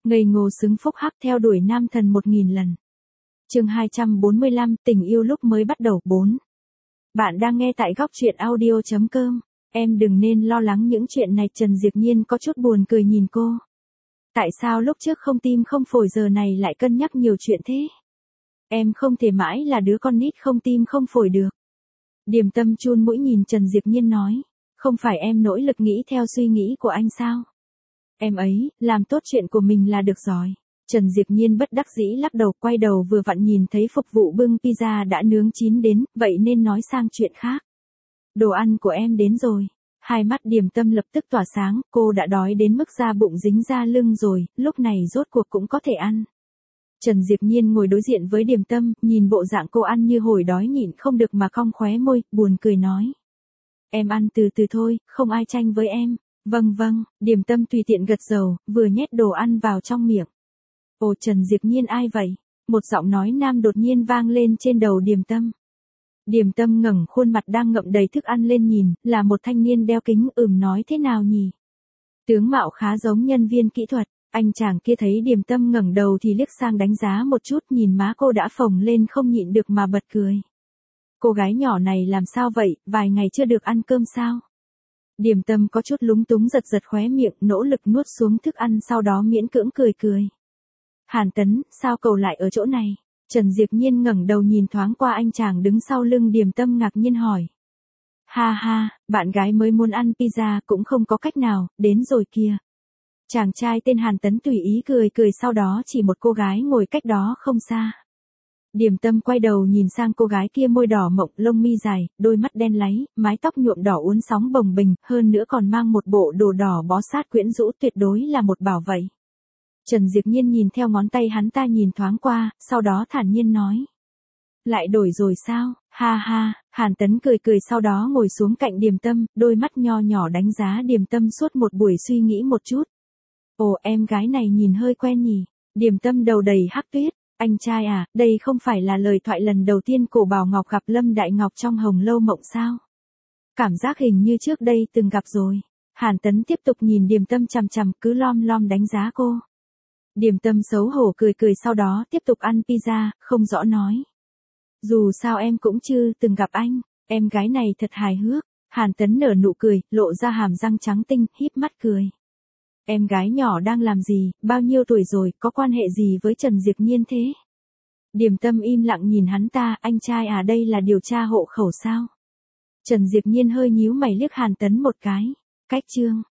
Ngây ngô xứng phúc hắc theo đuổi nam thần 1000 lần. Chương 245, tình yêu lúc mới bắt đầu 4. Bạn đang nghe tại góc truyện audio.com. Em đừng nên lo lắng những chuyện này. Trần Diệp Nhiên có chút buồn cười nhìn cô. Tại sao lúc trước không tim không phổi giờ này lại cân nhắc nhiều chuyện thế? Em không thể mãi là đứa con nít không tim không phổi được. Điềm Tâm chun mũi nhìn Trần Diệp Nhiên nói. Không phải em nỗ lực nghĩ theo suy nghĩ của anh sao? Em ấy, làm tốt chuyện của mình là được rồi. Trần Diệp Nhiên bất đắc dĩ lắc đầu, quay đầu vừa vặn nhìn thấy phục vụ bưng pizza đã nướng chín đến, vậy nên nói sang chuyện khác. Đồ ăn của em đến rồi. Hai mắt Điềm Tâm lập tức tỏa sáng, cô đã đói đến mức da bụng dính ra lưng rồi, lúc này rốt cuộc cũng có thể ăn. Trần Diệp Nhiên ngồi đối diện với Điềm Tâm, nhìn bộ dạng cô ăn như hổi đói nhịn không được mà cong khóe môi, buồn cười nói. Em ăn từ từ thôi, không ai tranh với em. Vâng vâng, Điềm Tâm tùy tiện gật đầu, vừa nhét đồ ăn vào trong miệng. Ồ, Trần Diệp Nhiên ai vậy? Một giọng nói nam đột nhiên vang lên trên đầu Điềm Tâm. Điềm Tâm ngẩng khuôn mặt đang ngậm đầy thức ăn lên nhìn, là một thanh niên đeo kính. Nói thế nào nhỉ? Tướng mạo khá giống nhân viên kỹ thuật. Anh chàng kia thấy Điềm Tâm ngẩng đầu thì liếc sang đánh giá một chút, nhìn má cô đã phồng lên không nhịn được mà bật cười. Cô gái nhỏ này làm sao vậy, vài ngày chưa được ăn cơm sao? Điềm Tâm có chút lúng túng giật giật khóe miệng, nỗ lực nuốt xuống thức ăn, sau đó miễn cưỡng cười cười. Hàn Tấn, sao cậu lại ở chỗ này? Trần Diệp Nhiên ngẩng đầu nhìn thoáng qua anh chàng đứng sau lưng Điềm Tâm ngạc nhiên hỏi. Ha ha, bạn gái mới muốn ăn pizza cũng không có cách nào, đến rồi kìa. Chàng trai tên Hàn Tấn tùy ý cười cười, sau đó chỉ một cô gái ngồi cách đó không xa. Điềm Tâm quay đầu nhìn sang cô gái kia, môi đỏ mọng, lông mi dài, đôi mắt đen láy, mái tóc nhuộm đỏ uốn sóng bồng bềnh, hơn nữa còn mang một bộ đồ đỏ bó sát quyến rũ, tuyệt đối là một bảo vậy. Trần Diệp Nhiên nhìn theo ngón tay hắn ta nhìn thoáng qua, sau đó thản nhiên nói. Lại đổi rồi sao? Ha ha, Hàn Tấn cười cười sau đó ngồi xuống cạnh Điềm Tâm, đôi mắt nho nhỏ đánh giá Điềm Tâm suốt một buổi, suy nghĩ một chút. Ồ, em gái này nhìn hơi quen nhỉ? Điềm Tâm đầu đầy hắc tuyết. Anh trai à, đây không phải là lời thoại lần đầu tiên Cổ Bảo Ngọc gặp Lâm Đại Ngọc trong Hồng Lâu Mộng sao? Cảm giác hình như trước đây từng gặp rồi. Hàn Tấn tiếp tục nhìn Điềm Tâm chằm chằm, cứ lom lom đánh giá cô. Điềm Tâm xấu hổ cười cười sau đó tiếp tục ăn pizza, không rõ nói. Dù sao em cũng chưa từng gặp anh, em gái này thật hài hước. Hàn Tấn nở nụ cười, lộ ra hàm răng trắng tinh, híp mắt cười. Em gái nhỏ đang làm gì, bao nhiêu tuổi rồi, có quan hệ gì với Trần Diệp Nhiên thế? Điềm Tâm im lặng nhìn hắn ta, anh trai à, đây là điều tra hộ khẩu sao? Trần Diệp Nhiên hơi nhíu mày liếc Hàn Tấn một cái. Cách chương.